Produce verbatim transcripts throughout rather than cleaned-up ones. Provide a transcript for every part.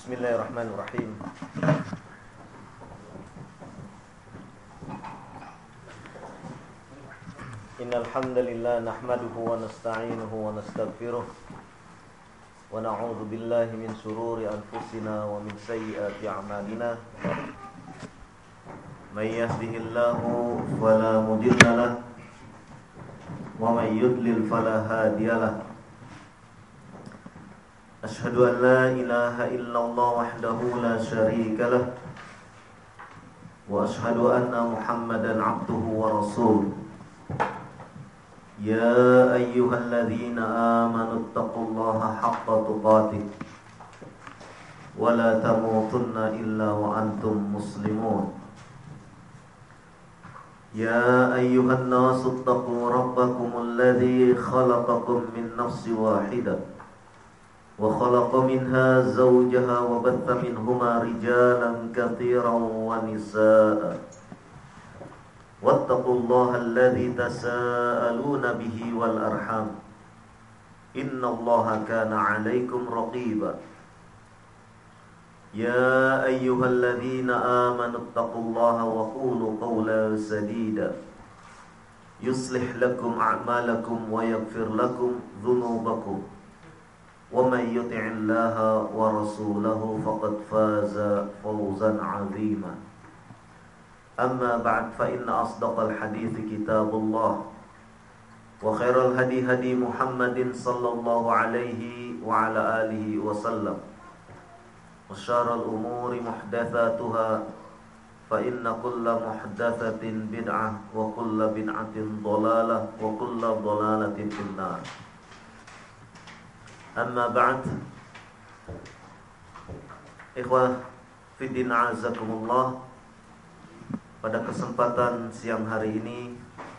Bismillahirrahmanirrahim. Innal hamdalillah nahmaduhu wa nasta'inuhu wa nastaghfiruh wa na'udzu billahi min shururi anfusina wa min sayyiati a'malina. May yahdihillahu fala mudilla lahu wa may yudlil fala hadiya lahu. Ashhadu an la ilaha illallah wahdahu la syarika lah wa ashhadu anna Muhammadan abduhu wa rasuluh. Ya ayyuhalladzina amanu taqullaha haqqa tuqatih wa la tamutunna illa wa antum muslimun. Ya ayyuhan nasu taqu rabbakumul ladzi khalaqakum min nafsin wahidah wa khalaqa minha zawjaha wa batha minhuma rijalan katsiran wa nisaa. Wattaqullaha alladzi tasaaluna bihi wal arham. Innallaha kana 'alaikum raqiba. Ya ayyuhalladzina amanu taqullaha wa qulu qawlan sadida yuslih lakum a'malakum wa yaghfir lakum dhunubakum. Wa may yuti'illaha wa rasulahu faqad faza fawzan 'azima. Amma ba'd, fa inna asdaqal hadithi kitabullah wa khairal hadi hadi Muhammadin sallallahu alaihi wa ala alihi wa sallam wa syarrul umuri muhdatsatuha fa inna kulla muhdatsatin bid'ah wa kulla bid'atin dhalalah wa kulla dhalalatin finnar. Amma ba'd, ikhwah fiddin a'azakumullah. Pada kesempatan siang hari ini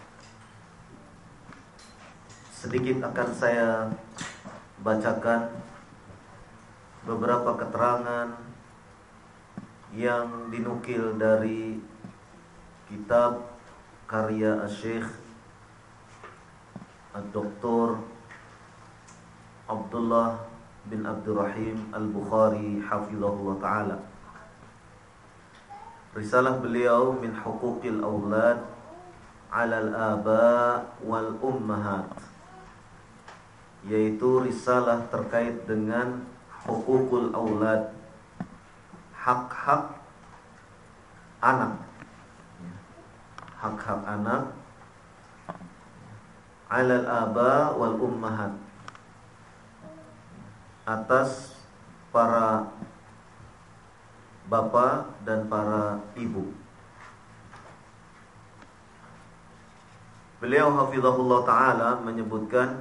sedikit akan saya bacakan beberapa keterangan yang dinukil dari kitab karya Syekh Ad-Doktor Abdullah bin Abdurrahim Al-Bukhari hafizahullah ta'ala. Risalah beliau min huquqil aulad 'alal aba wal ummahat, yaitu risalah terkait dengan huququl aulad, hak-hak anak, hak-hak anak, 'alal aba wal ummahat, atas para bapak dan para ibu. Beliau hafizahullah ta'ala menyebutkan,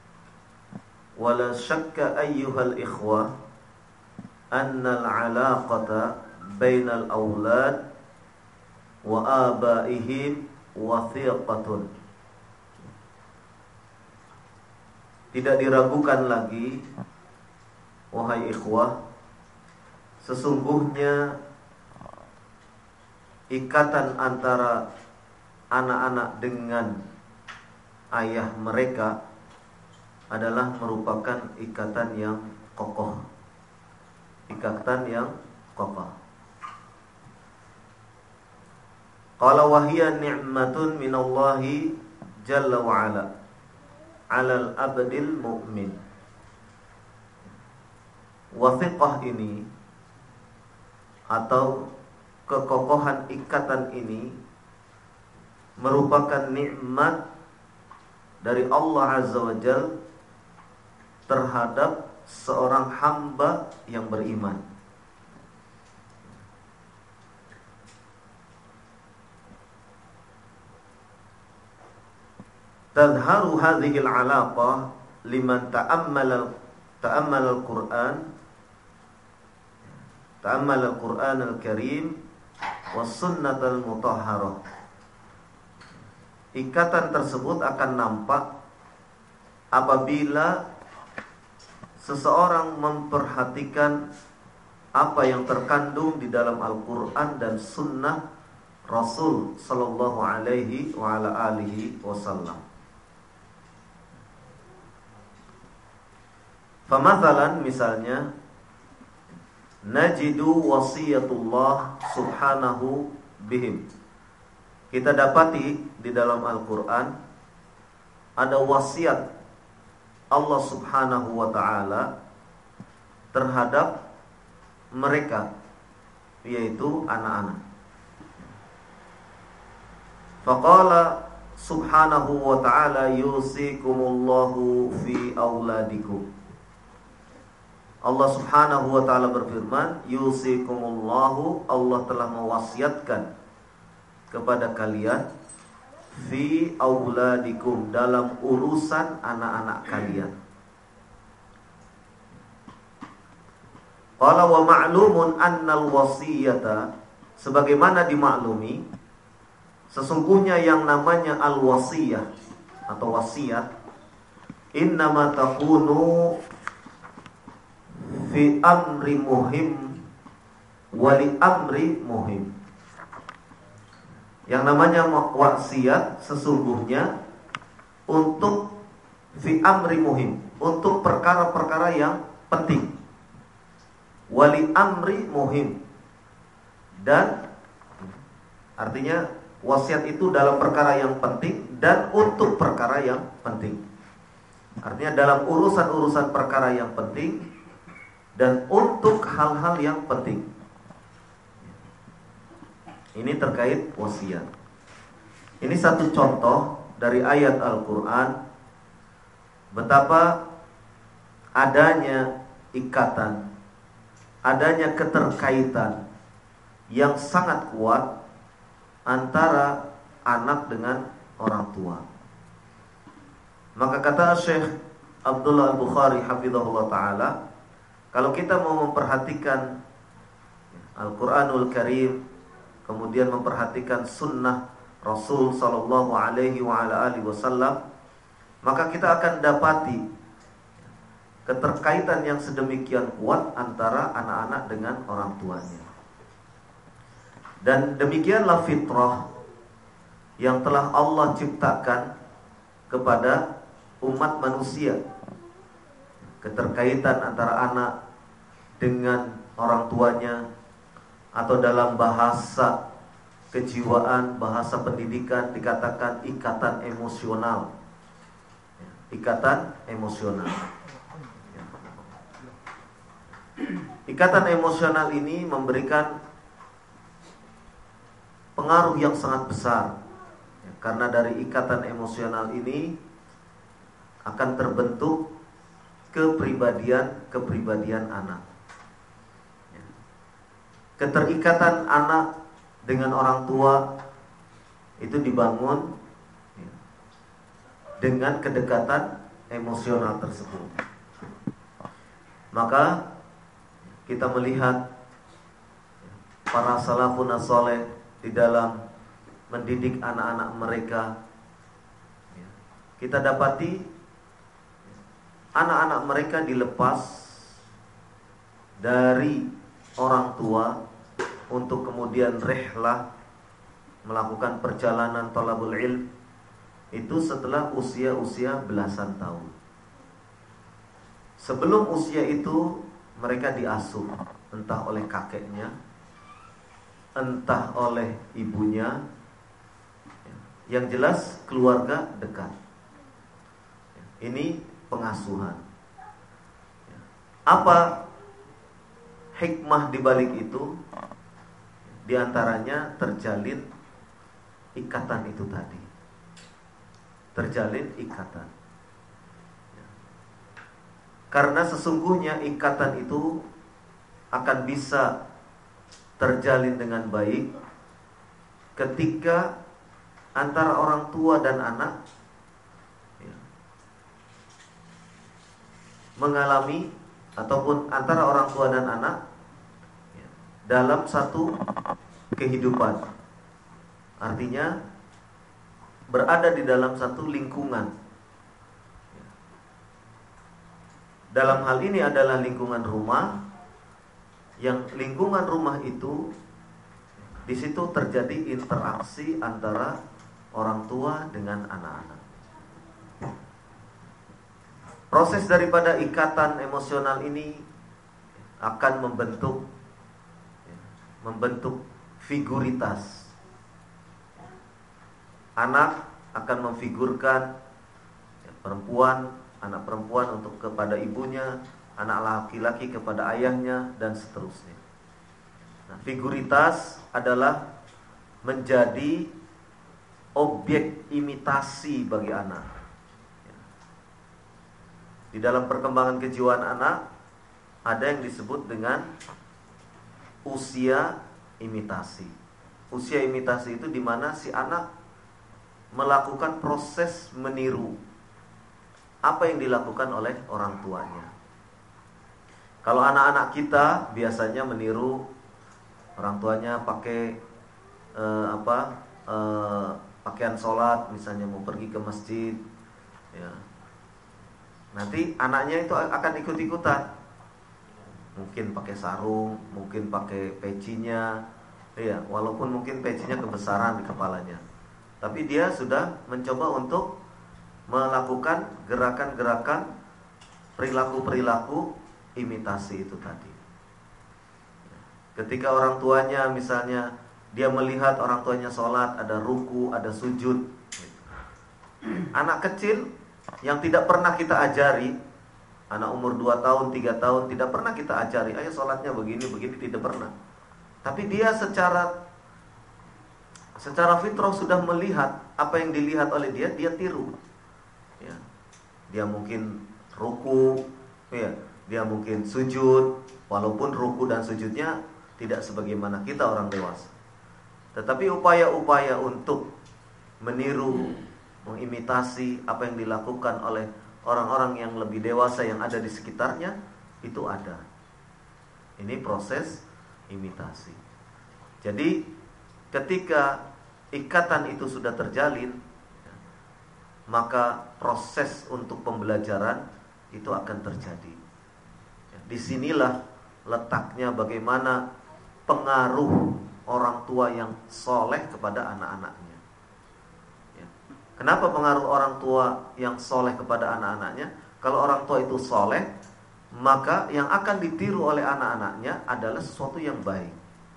wala syakka ayyuhal ikhwah annal alaqata bainal awlad wa abaihim wathiqatun. Tidak diragukan lagi, wahai ikhwah, sesungguhnya ikatan antara anak-anak dengan ayah mereka adalah merupakan ikatan yang kokoh. Ikatan yang kokoh. Qala wa hiya ni'matun minallahi jalla wa ala 'alal abdil mu'min. Wathiqah ini atau kekokohan ikatan ini merupakan nikmat dari Allah Azza wa Jalla terhadap seorang hamba yang beriman. Tadharu hadhihi al-'alaqah liman ta'ammala ta'ammala al-Qur'an ta'ammal al-Qur'an al-Karim was sunnah al-mutahharah. Ikatan tersebut akan nampak apabila seseorang memperhatikan apa yang terkandung di dalam Al-Qur'an dan sunnah Rasul sallallahu alaihi wa ala alihi wasallam. Famathalan, misalnya, najidu wasiyatullah subhanahu bihim. Kita dapati di dalam Al-Quran ada wasiat Allah subhanahu wa ta'ala terhadap mereka, yaitu anak-anak. Faqala subhanahu wa ta'ala yusikumullahu fi auladikum. Allah subhanahu wa ta'ala berfirman, yusikumullahu, Allah telah mewasiatkan kepada kalian fi auladikum, dalam urusan anak-anak kalian. Qala wa ma'lumun annal wasiyata, sebagaimana dimaklumi, sesungguhnya yang namanya al-wasiyah atau wasiat innama takunu fi amri muhim wali amri muhim. Yang namanya wasiat sesungguhnya untuk fi amri muhim, untuk perkara-perkara yang penting. Wali amri muhim, dan artinya wasiat itu dalam perkara yang penting dan untuk perkara yang penting. Artinya dalam urusan-urusan perkara yang penting dan untuk hal-hal yang penting. Ini terkait wasiat. Ini satu contoh dari ayat Al-Quran betapa adanya ikatan, adanya keterkaitan yang sangat kuat antara anak dengan orang tua. Maka kata Syekh Abdullah Al-Bukhari hafizahullah ta'ala, kalau kita mau memperhatikan Al-Quranul Karim, kemudian memperhatikan sunnah Rasul sallallahu alaihi wa ala alihi wasallam, maka kita akan dapati keterkaitan yang sedemikian kuat antara anak-anak dengan orang tuanya. Dan demikianlah fitrah yang telah Allah ciptakan kepada umat manusia. Keterkaitan antara anak dengan orang tuanya, atau dalam bahasa kejiwaan, bahasa pendidikan dikatakan ikatan emosional. Ikatan emosional. Ikatan emosional ini memberikan pengaruh yang sangat besar, karena dari ikatan emosional ini akan terbentuk kepribadian-kepribadian anak. Keterikatan anak dengan orang tua itu dibangun dengan kedekatan emosional tersebut. Maka kita melihat para salafun as-saleh di dalam mendidik anak-anak mereka, kita dapati anak-anak mereka dilepas dari orang tua untuk kemudian rihlah, melakukan perjalanan thalabul ilm, itu setelah usia-usia belasan tahun. Sebelum usia itu mereka diasuh entah oleh kakeknya, entah oleh ibunya, yang jelas keluarga dekat. Ini pengasuhan. Apa hikmah di balik itu? Di antaranya terjalin ikatan itu tadi. Terjalin ikatan. Karena sesungguhnya ikatan itu akan bisa terjalin dengan baik ketika antara orang tua dan anak ya, mengalami, ataupun antara orang tua dan anak ya, dalam satu kehidupan. Artinya berada di dalam satu lingkungan. Dalam hal ini adalah lingkungan rumah, yang lingkungan rumah itu di situ terjadi interaksi antara orang tua dengan anak-anak. Proses daripada ikatan emosional ini akan membentuk membentuk figuritas. Anak akan memfigurkan ya, perempuan, anak perempuan untuk kepada ibunya, anak laki-laki kepada ayahnya, dan seterusnya. Nah, figuritas adalah menjadi objek imitasi bagi anak. Di dalam perkembangan kejiwaan anak ada yang disebut dengan usia imitasi. Usia imitasi itu di mana si anak melakukan proses meniru apa yang dilakukan oleh orang tuanya. Kalau anak-anak kita biasanya meniru orang tuanya pakai eh, apa eh, pakaian sholat, misalnya mau pergi ke masjid, ya. Nanti anaknya itu akan ikut-ikutan. Mungkin pakai sarung, mungkin pakai pecinya, ya, walaupun mungkin pecinya kebesaran di kepalanya. Tapi dia sudah mencoba untuk melakukan gerakan-gerakan perilaku-perilaku imitasi itu tadi. Ketika orang tuanya misalnya dia melihat orang tuanya sholat, ada ruku, ada sujud. Anak kecil yang tidak pernah kita ajari, anak umur dua tahun, tiga tahun, tidak pernah kita ajari, ayo sholatnya begini, begini, tidak pernah. Tapi dia secara Secara fitrah sudah melihat apa yang dilihat oleh dia, dia tiru. Ya. Dia mungkin ruku, ya. Dia mungkin sujud, walaupun ruku dan sujudnya tidak sebagaimana kita orang dewasa. Tetapi upaya-upaya untuk meniru, mengimitasi apa yang dilakukan oleh orang-orang yang lebih dewasa yang ada di sekitarnya, itu ada. Ini proses imitasi. Jadi ketika ikatan itu sudah terjalin, maka proses untuk pembelajaran itu akan terjadi. Disinilah letaknya bagaimana pengaruh orang tua yang soleh kepada anak-anaknya. Kenapa pengaruh orang tua yang soleh kepada anak-anaknya? Kalau orang tua itu soleh, maka yang akan ditiru oleh anak-anaknya adalah sesuatu yang baik.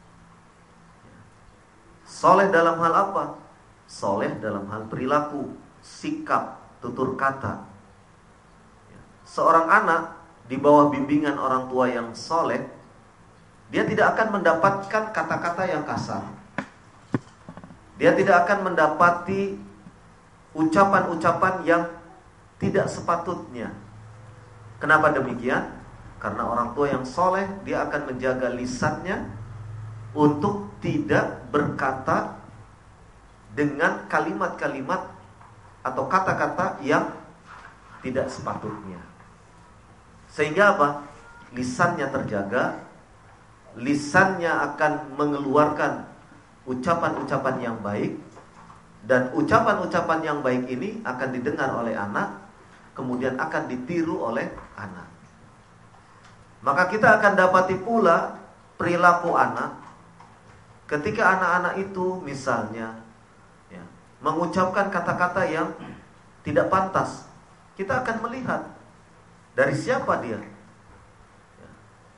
Soleh dalam hal apa? Soleh dalam hal perilaku, sikap, tutur kata. Seorang anak di bawah bimbingan orang tua yang soleh, dia tidak akan mendapatkan kata-kata yang kasar. Dia tidak akan mendapati ucapan-ucapan yang tidak sepatutnya. Kenapa demikian? Karena orang tua yang soleh, dia akan menjaga lisannya untuk tidak berkata dengan kalimat-kalimat atau kata-kata yang tidak sepatutnya. Sehingga apa? Lisannya terjaga, lisannya akan mengeluarkan ucapan-ucapan yang baik, dan ucapan-ucapan yang baik ini akan didengar oleh anak, kemudian akan ditiru oleh anak. Maka kita akan dapati pula perilaku anak ketika anak-anak itu misalnya ya, mengucapkan kata-kata yang tidak pantas. Kita akan melihat dari siapa dia. Ya.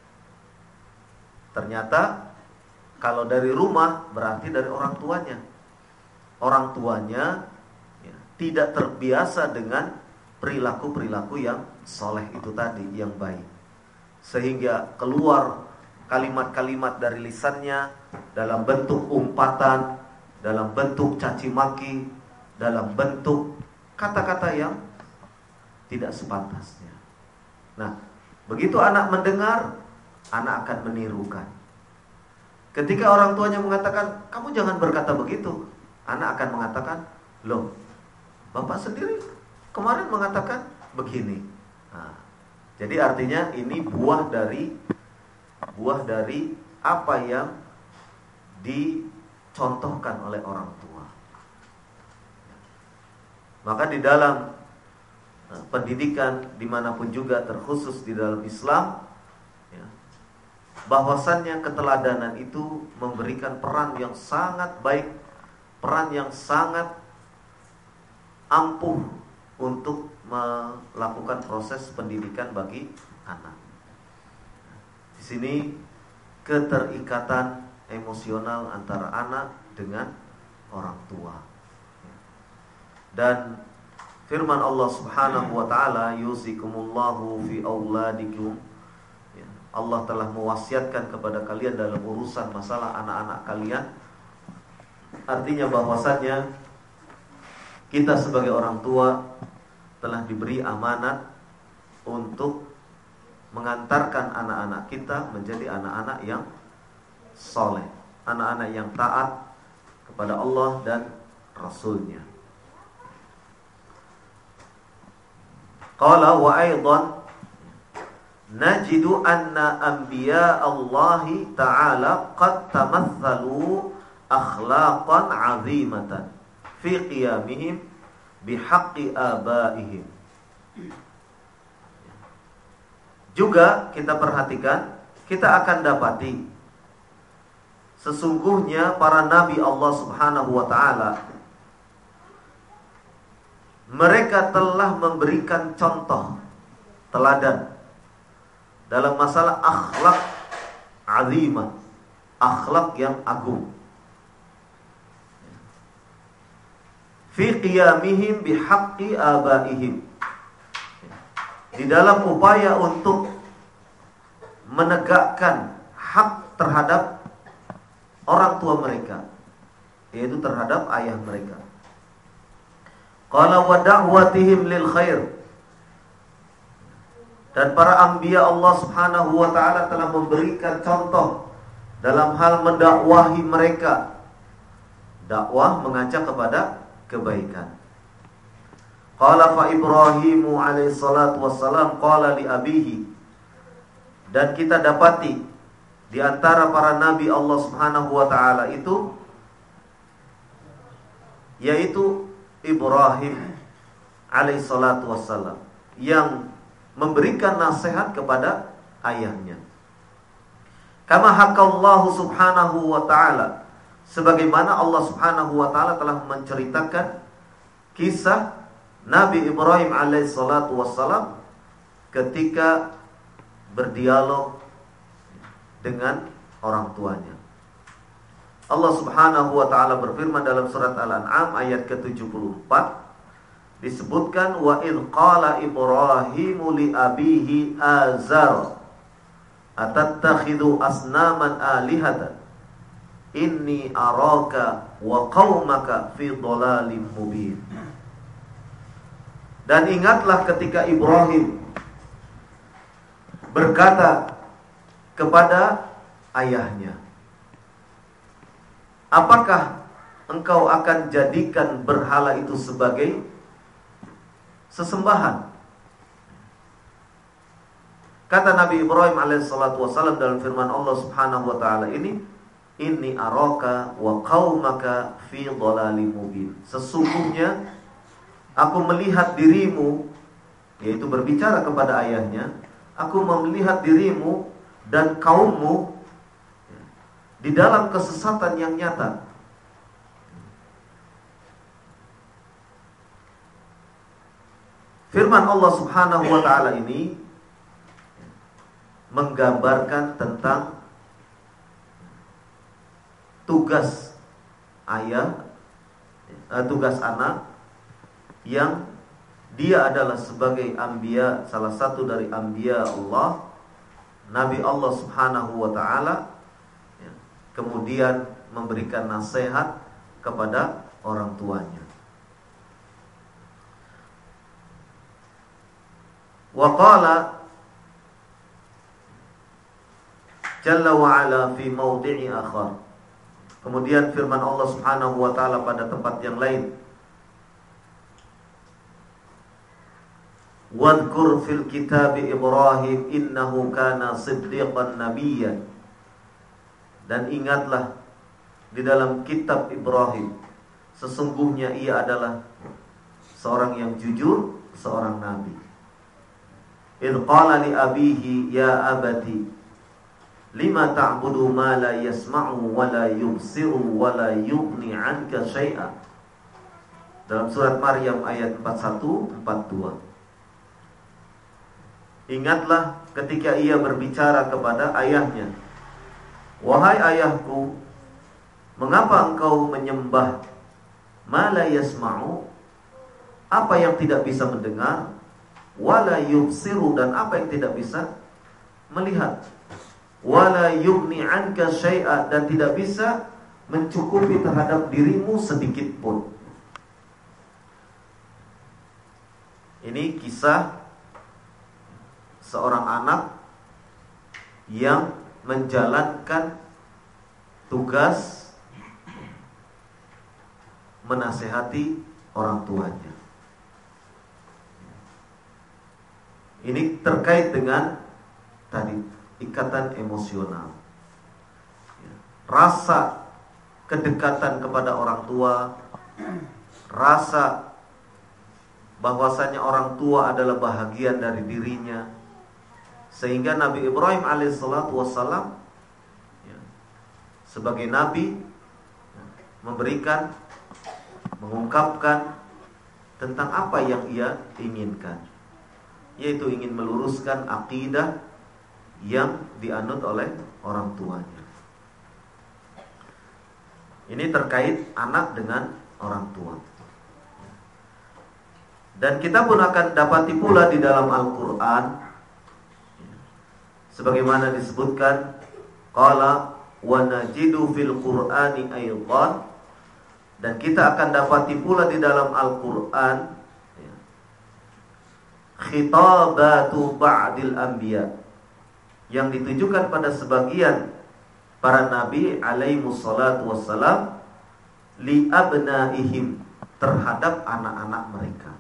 Ternyata kalau dari rumah berarti dari orang tuanya. Orang tuanya ya, tidak terbiasa dengan perilaku-perilaku yang soleh itu tadi, yang baik. Sehingga keluar kalimat-kalimat dari lisannya dalam bentuk umpatan, dalam bentuk caci maki, dalam bentuk kata-kata yang tidak sepantasnya. Nah, begitu anak mendengar, anak akan menirukan. Ketika orang tuanya mengatakan, kamu jangan berkata begitu, anak akan mengatakan, loh, bapak sendiri kemarin mengatakan begini. Nah, jadi artinya ini buah dari buah dari apa yang dicontohkan oleh orang tua. Maka di dalam pendidikan dimanapun juga, terkhusus di dalam Islam ya, bahwasannya keteladanan itu memberikan peran yang sangat baik, peran yang sangat ampuh untuk melakukan proses pendidikan bagi anak. Di sini keterikatan emosional antara anak dengan orang tua. Dan firman Allah Subhanahu wa taala, yusikumullahu fi auladikum. Allah telah mewasiatkan kepada kalian dalam urusan masalah anak-anak kalian. Artinya bahwasannya kita sebagai orang tua telah diberi amanat untuk mengantarkan anak-anak kita menjadi anak-anak yang soleh, anak-anak yang taat kepada Allah dan Rasulnya. Qala wa aidan najidu anna anbiya Allah ta'ala qad tamathalu akhlaqan 'azimatan fi qiyamihim bihaqqi abaihim. Juga kita perhatikan, kita akan dapati sesungguhnya para nabi Allah Subhanahu wa taala mereka telah memberikan contoh teladan dalam masalah akhlak azimah, akhlak yang agung. Fi qiyamihim bihaqqi abaihim, di dalam upaya untuk menegakkan hak terhadap orang tua mereka, yaitu terhadap ayah mereka. Qala wa da'watihim lil khair, dan para anbiya Allah Subhanahu wa taala telah memberikan contoh dalam hal mendakwahi mereka. Dakwah mengajak kepada kebaikan. Qala fa Ibrahimu alaihi salatu wassalam qala li abihi, dan kita dapati di antara para nabi Allah Subhanahu wa taala itu yaitu Ibrahim alaihi salatu wassalam yang memberikan nasihat kepada ayahnya. Kama hakallahu subhanahu wa ta'ala, sebagaimana Allah Subhanahu wa ta'ala telah menceritakan kisah Nabi Ibrahim alaihi salatu wassalam ketika berdialog dengan orang tuanya. Allah Subhanahu wa ta'ala berfirman dalam surat Al-An'am ayat ke tujuh puluh empat, disebutkan wa idh qala Ibrahimu li abihi azar atattakhidhu asnaman alihatan inni araka wa qaumaka fi dhalalin mubin. Dan ingatlah ketika Ibrahim berkata kepada ayahnya, apakah engkau akan jadikan berhala itu sebagai sesembahan? Kata Nabi Ibrahim alaihissalatu wassalam dalam firman Allah Subhanahu wa ta'ala ini, inni araka wa qaumaka fi dhalalin mubin. Sesungguhnya aku melihat dirimu, yaitu berbicara kepada ayahnya, aku melihat dirimu dan kaummu di dalam kesesatan yang nyata. Firman Allah Subhanahu wa ta'ala ini menggambarkan tentang tugas ayah, eh, tugas anak yang dia adalah sebagai anbiya, salah satu dari anbiya Allah, Nabi Allah Subhanahu wa ta'ala, ya, kemudian memberikan nasihat kepada orang tuanya. Wa qala Jalla wa ala fi mawdi'i akhar. Kemudian firman Allah Subhanahu wa ta'ala pada tempat yang lain, wadhkur fil kitabi Ibrahim innahu kana siddiqan nabiyyan. Dan ingatlah di dalam kitab Ibrahim, sesungguhnya ia adalah seorang yang jujur, seorang nabi. Idh qala li abihi ya abati lima ta'budu ma la yasma'u wa la yubsiru wa la yughni 'anka syai'a. Dalam surat Maryam ayat empat puluh satu empat puluh dua. Ingatlah ketika ia berbicara kepada ayahnya, wahai ayahku, Mengapa engkau menyembah ma la yasma'u, apa yang tidak bisa mendengar, wala yubsiru, dan apa yang tidak bisa melihat, wala yughni anka syai'a, dan tidak bisa mencukupi terhadap dirimu sedikit pun. Ini kisah seorang anak yang menjalankan tugas menasehati orang tuanya. Ini terkait dengan tadi ikatan emosional, rasa kedekatan kepada orang tua, rasa bahwasanya orang tua adalah bahagian dari dirinya, sehingga Nabi Ibrahim alaihissalatu wassalam ya, sebagai nabi ya, memberikan, mengungkapkan tentang apa yang ia inginkan, yaitu ingin meluruskan akidah yang dianut oleh orang tuanya. Ini terkait anak dengan orang tua. Dan kita pun akan dapati pula di dalam Al-Quran, sebagaimana disebutkan, qala wa najidu fil Qur'ani aydan, dan kita akan dapati pula di dalam Al-Quran khitabatu ba'dil anbiya, yang ditujukan pada sebagian para nabi alaihimus salatu wassalam li abnaihim, terhadap anak-anak mereka.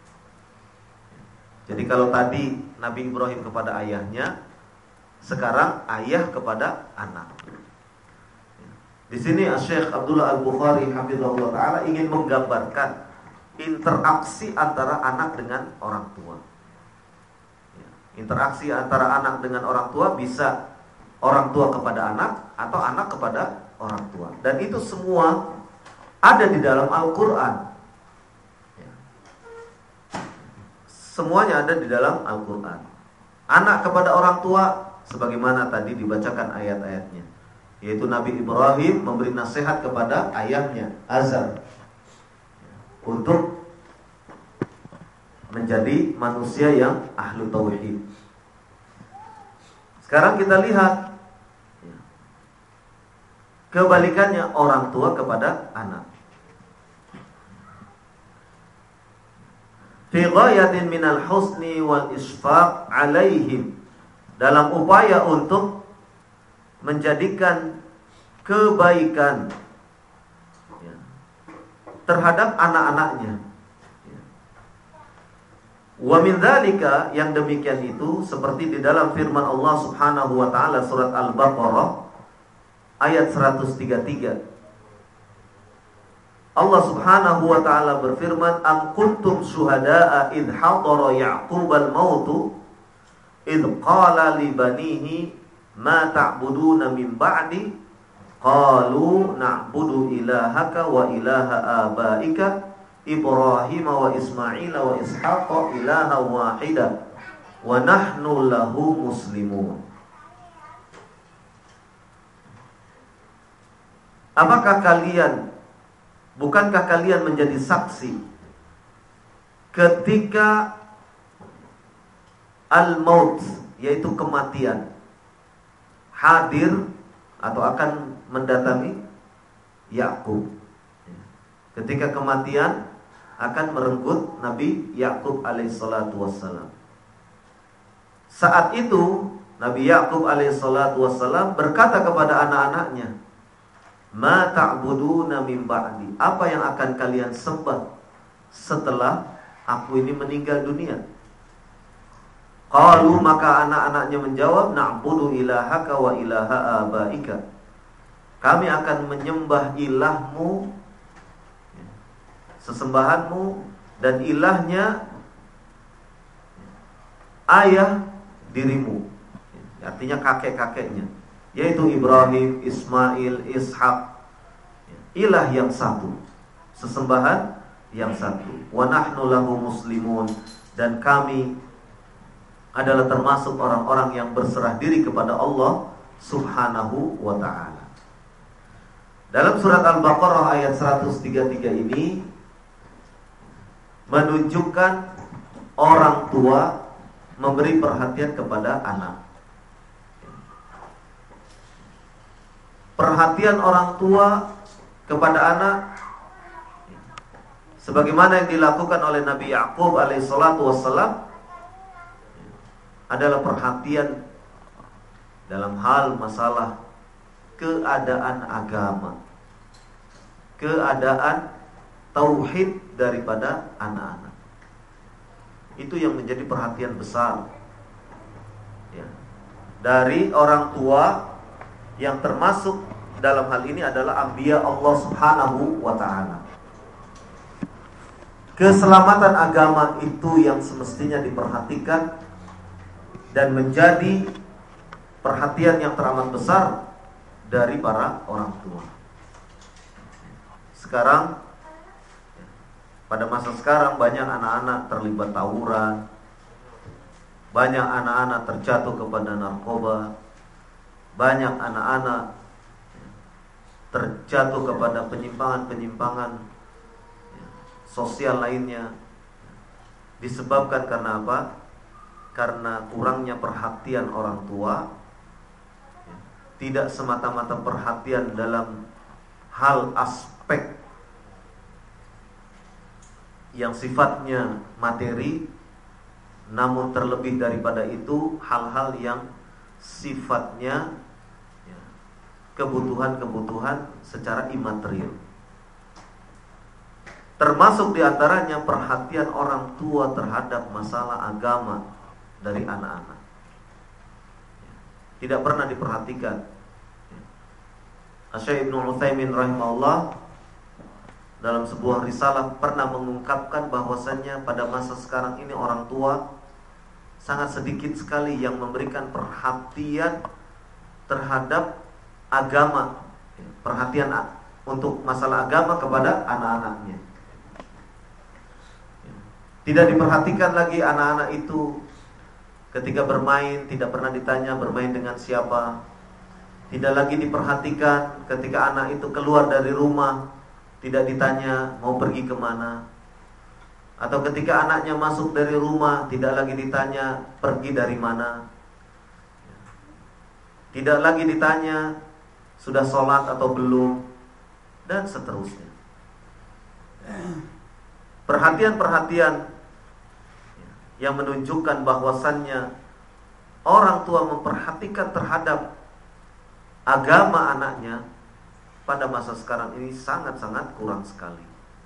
Jadi kalau tadi Nabi Ibrahim kepada ayahnya, sekarang ayah kepada anak. Di sini Syekh Abdullah Al-Bukhari hafizahullah taala ingin menggambarkan interaksi antara anak dengan orang tua. Interaksi antara anak dengan orang tua bisa orang tua kepada anak atau anak kepada orang tua. Dan itu semua ada di dalam Al-Quran. Semuanya ada di dalam Al-Quran. Anak kepada orang tua, sebagaimana tadi dibacakan ayat-ayatnya, yaitu Nabi Ibrahim memberi nasihat kepada ayahnya Azar untuk menjadi manusia yang ahlu tauhid. Sekarang kita lihat kebalikannya, orang tua kepada anak. Fi ghayatin minal husni wal isfaq alaihim, dalam upaya untuk menjadikan kebaikan ya, terhadap anak-anaknya. Wa min dzalika, yang demikian itu seperti di dalam firman Allah Subhanahu wa taala surat Al-Baqarah ayat seratus tiga puluh tiga. Allah Subhanahu wa taala berfirman, am kuntum syuhada'a idh hadara ya'qubal mautu idh qala li banihi ma ta'buduna min ba'di qalu na'budu ilahaka wa ilaha abaika Ibrahim wa Ismail wa Ishaq ilaha wahida wa nahnu lahu muslimun. Apakah kalian, bukankah kalian menjadi saksi ketika al-maut, yaitu kematian, hadir atau akan mendatangi Yakub? Ketika kematian akan merenggut Nabi Yakub alaihissalatu wassalam. Saat itu Nabi Yakub alaihissalatu wassalam berkata kepada anak-anaknya, ma ta'buduna min ba'di, apa yang akan kalian sembah setelah aku ini meninggal dunia? Qalu, maka anak-anaknya menjawab, na'budu ilahaka wa ilaha abaika, kami akan menyembah ilahmu, sesembahanmu, dan ilahnya ayah dirimu, artinya kakek-kakeknya, yaitu Ibrahim, Ismail, Ishaq, ilah yang satu, sesembahan yang satu. Wa nahnu lahu muslimun, dan kami adalah termasuk orang-orang yang berserah diri kepada Allah Subhanahu wa ta'ala. Dalam surat Al-Baqarah ayat seratus tiga puluh tiga ini menunjukkan orang tua memberi perhatian kepada anak. Perhatian orang tua kepada anak sebagaimana yang dilakukan oleh Nabi Ya'qub alaihissalatu wassalam adalah perhatian dalam hal masalah keadaan agama, keadaan tauhid daripada anak-anak. Itu yang menjadi perhatian besar ya, dari orang tua, yang termasuk dalam hal ini adalah anbiya Allah Subhanahu wa ta'ala. Keselamatan agama itu yang semestinya diperhatikan dan menjadi perhatian yang teramat besar dari para orang tua. Sekarang, pada masa sekarang banyak anak-anak terlibat tawuran, banyak anak-anak terjatuh kepada narkoba, banyak anak-anak terjatuh kepada penyimpangan-penyimpangan sosial lainnya. Disebabkan karena apa? Karena kurangnya perhatian orang tua. Tidak semata-mata perhatian dalam hal aspek yang sifatnya materi, namun terlebih daripada itu hal-hal yang sifatnya ya, kebutuhan-kebutuhan secara imaterial. Termasuk diantaranya perhatian orang tua terhadap masalah agama dari anak-anak. Tidak pernah diperhatikan. Asy-Syaikh Ibnu Utsaimin rahimahullah dalam sebuah risalah pernah mengungkapkan bahwasannya pada masa sekarang ini orang tua sangat sedikit sekali yang memberikan perhatian terhadap agama, perhatian untuk masalah agama kepada anak-anaknya. Tidak diperhatikan lagi anak-anak itu ketika bermain, tidak pernah ditanya bermain dengan siapa. Tidak lagi diperhatikan ketika anak itu keluar dari rumah, tidak ditanya mau pergi kemana. Atau ketika anaknya masuk dari rumah, tidak lagi ditanya pergi dari mana. Tidak lagi ditanya sudah sholat atau belum, dan seterusnya. Perhatian-perhatian yang menunjukkan bahwasannya orang tua memperhatikan terhadap agama anaknya pada masa sekarang ini sangat-sangat kurang sekali.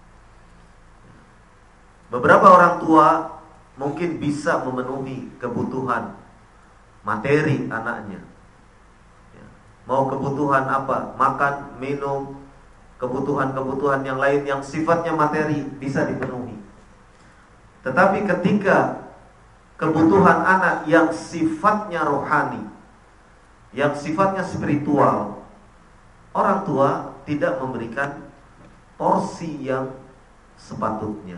Beberapa orang tua mungkin bisa memenuhi kebutuhan materi anaknya. Mau kebutuhan apa? Makan, minum, kebutuhan-kebutuhan yang lain yang sifatnya materi bisa dipenuhi. Tetapi ketika kebutuhan anak yang sifatnya rohani, yang sifatnya spiritual, orang tua tidak memberikan porsi yang sepatutnya.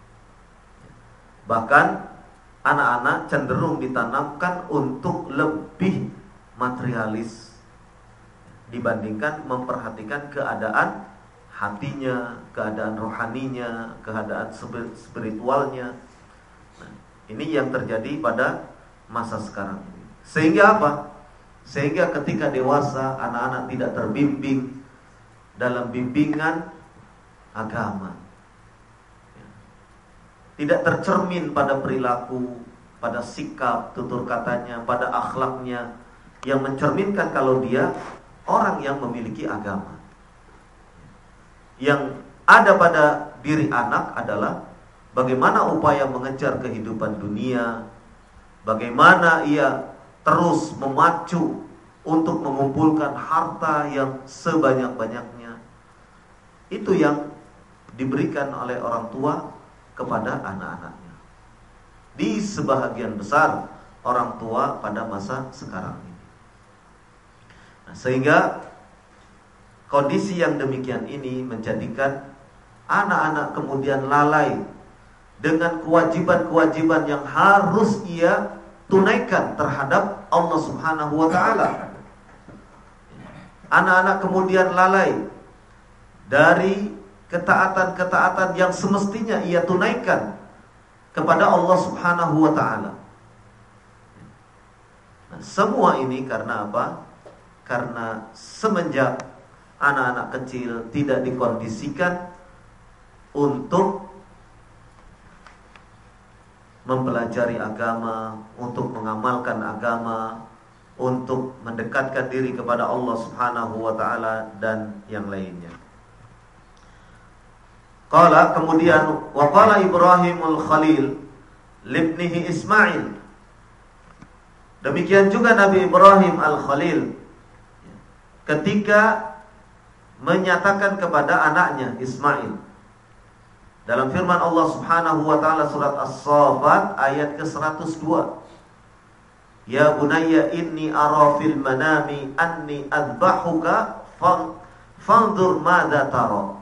Bahkan anak-anak cenderung ditanamkan untuk lebih materialis dibandingkan memperhatikan keadaan hatinya, keadaan rohaninya, keadaan spiritualnya. Nah, ini yang terjadi pada masa sekarang ini. Sehingga apa? Sehingga ketika dewasa anak-anak tidak terbimbing dalam bimbingan agama, tidak tercermin pada perilaku, pada sikap, tutur katanya, pada akhlaknya, yang mencerminkan kalau dia orang yang memiliki agama. Yang ada pada diri anak adalah bagaimana upaya mengejar kehidupan dunia, bagaimana ia terus memacu untuk mengumpulkan harta yang sebanyak-banyaknya. Itu yang diberikan oleh orang tua kepada anak-anaknya. Di sebahagian besar orang tua pada masa sekarang ini. Nah, sehingga kondisi yang demikian ini menjadikan anak-anak kemudian lalai dengan kewajiban-kewajiban yang harus ia tunaikan terhadap Allah Subhanahu wa ta'ala. Anak-anak kemudian lalai dari ketaatan-ketaatan yang semestinya ia tunaikan kepada Allah Subhanahu wa ta'ala. Nah, semua ini karena apa? Karena semenjak anak-anak kecil tidak dikondisikan untuk mempelajari agama, untuk mengamalkan agama, untuk mendekatkan diri kepada Allah Subhanahu wa ta'ala dan yang lainnya. Qala, kemudian wa qala Ibrahimul Khalil libnihi Ismail. Demikian juga Nabi Ibrahim Al-Khalil ketika menyatakan kepada anaknya Ismail dalam firman Allah Subhanahu wa ta'ala surat As-Saffat ayat ke seratus dua. Ya bunayya inni ara fil manami anni adbahuka fanzur madza tara.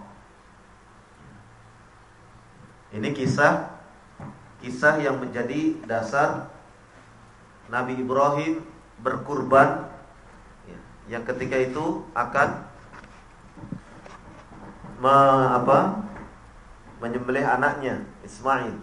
Ini kisah kisah yang menjadi dasar Nabi Ibrahim berkurban, ya, yang ketika itu akan me, apa, menyembelih anaknya Ismail.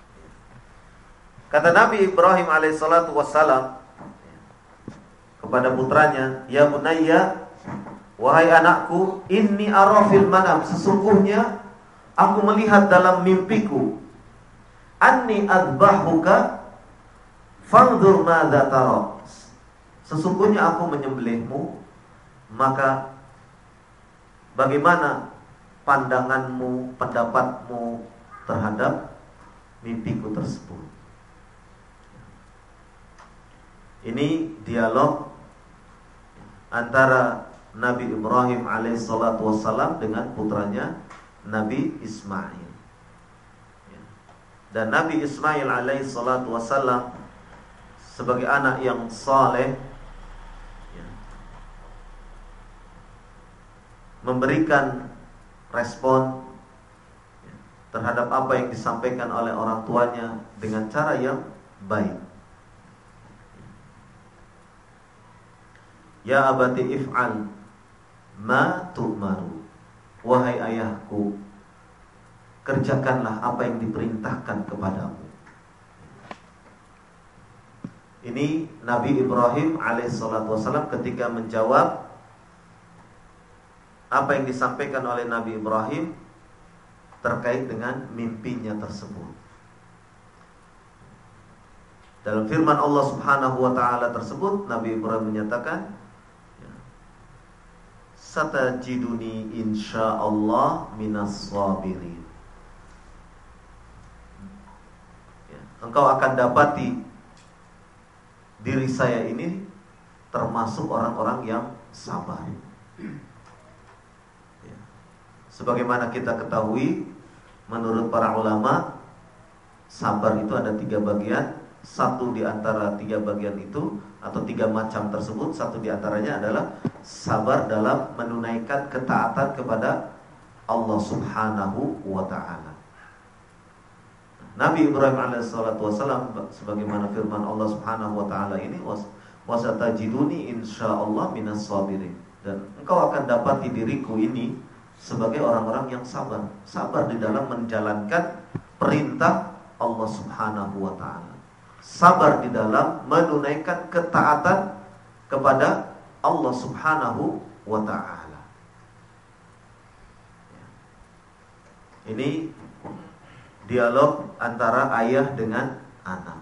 Kata Nabi Ibrahim alaihissalatu wassalam kepada putranya, ya bunayya, wahai anakku, inni ara fil manam, sesungguhnya aku melihat dalam mimpiku, anni adbahuka fanzur madza tara, sesungguhnya aku menyembelihmu, maka bagaimana pandanganmu, pendapatmu terhadap mimpiku tersebut. Ini dialog antara Nabi Ibrahim alaihissalatu wassalam dengan putranya Nabi Ismail. Dan Nabi Ismail alaihissalatu wassalam sebagai anak yang saleh memberikan respon terhadap apa yang disampaikan oleh orang tuanya dengan cara yang baik. Ya abati if'al ma tu'maru, wahai ayahku, kerjakanlah apa yang diperintahkan kepadamu. Ini Nabi Ibrahim alaihissalatu wassalam ketika menjawab apa yang disampaikan oleh Nabi Ibrahim terkait dengan mimpinya tersebut. Dalam firman Allah Subhanahu wa ta'ala tersebut, Nabi Ibrahim menyatakan, satajiduni insyaallah minas sabirin. Engkau akan dapati diri saya ini termasuk orang-orang yang sabar. Ya. Sebagaimana kita ketahui, menurut para ulama, sabar itu ada tiga bagian. Satu di antara tiga bagian itu atau tiga macam tersebut, satu di antaranya adalah sabar dalam menunaikan ketaatan kepada Allah Subhanahu wa ta'ala. Nabi Ibrahim alaihissalatu wassalam sebagaimana firman Allah Subhanahu wa ta'ala ini, wasatajiduni insyaallah minas sabirin, dan engkau akan dapati diriku ini sebagai orang-orang yang sabar. Sabar di dalam menjalankan perintah Allah Subhanahu wa ta'ala. Sabar di dalam menunaikan ketaatan kepada Allah Subhanahu wa ta'ala. Ini dialog antara ayah dengan anak,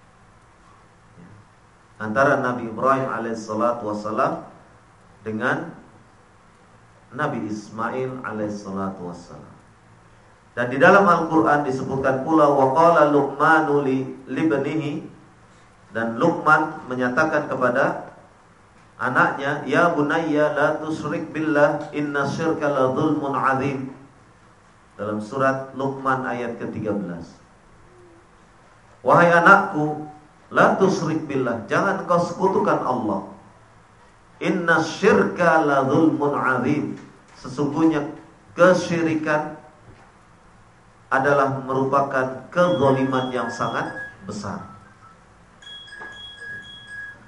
antara Nabi Ibrahim alaihissalatu wassalam dengan Nabi Ismail alaihissalatu wassalam. Dan di dalam Al-Quran disebutkan pula wa qala Luqmanu li libnihi, dan Luqman menyatakan kepada anaknya, ya bunayya la tusyrik billah inna syirka la dzulmun adzim, dalam surat Luqman ayat ke tiga belas. Wahai anakku, la tusyrik billah, jangan kau sekutukan Allah. Inna syirka la dzulmun adzim, sesungguhnya kesyirikan adalah merupakan kezaliman yang sangat besar.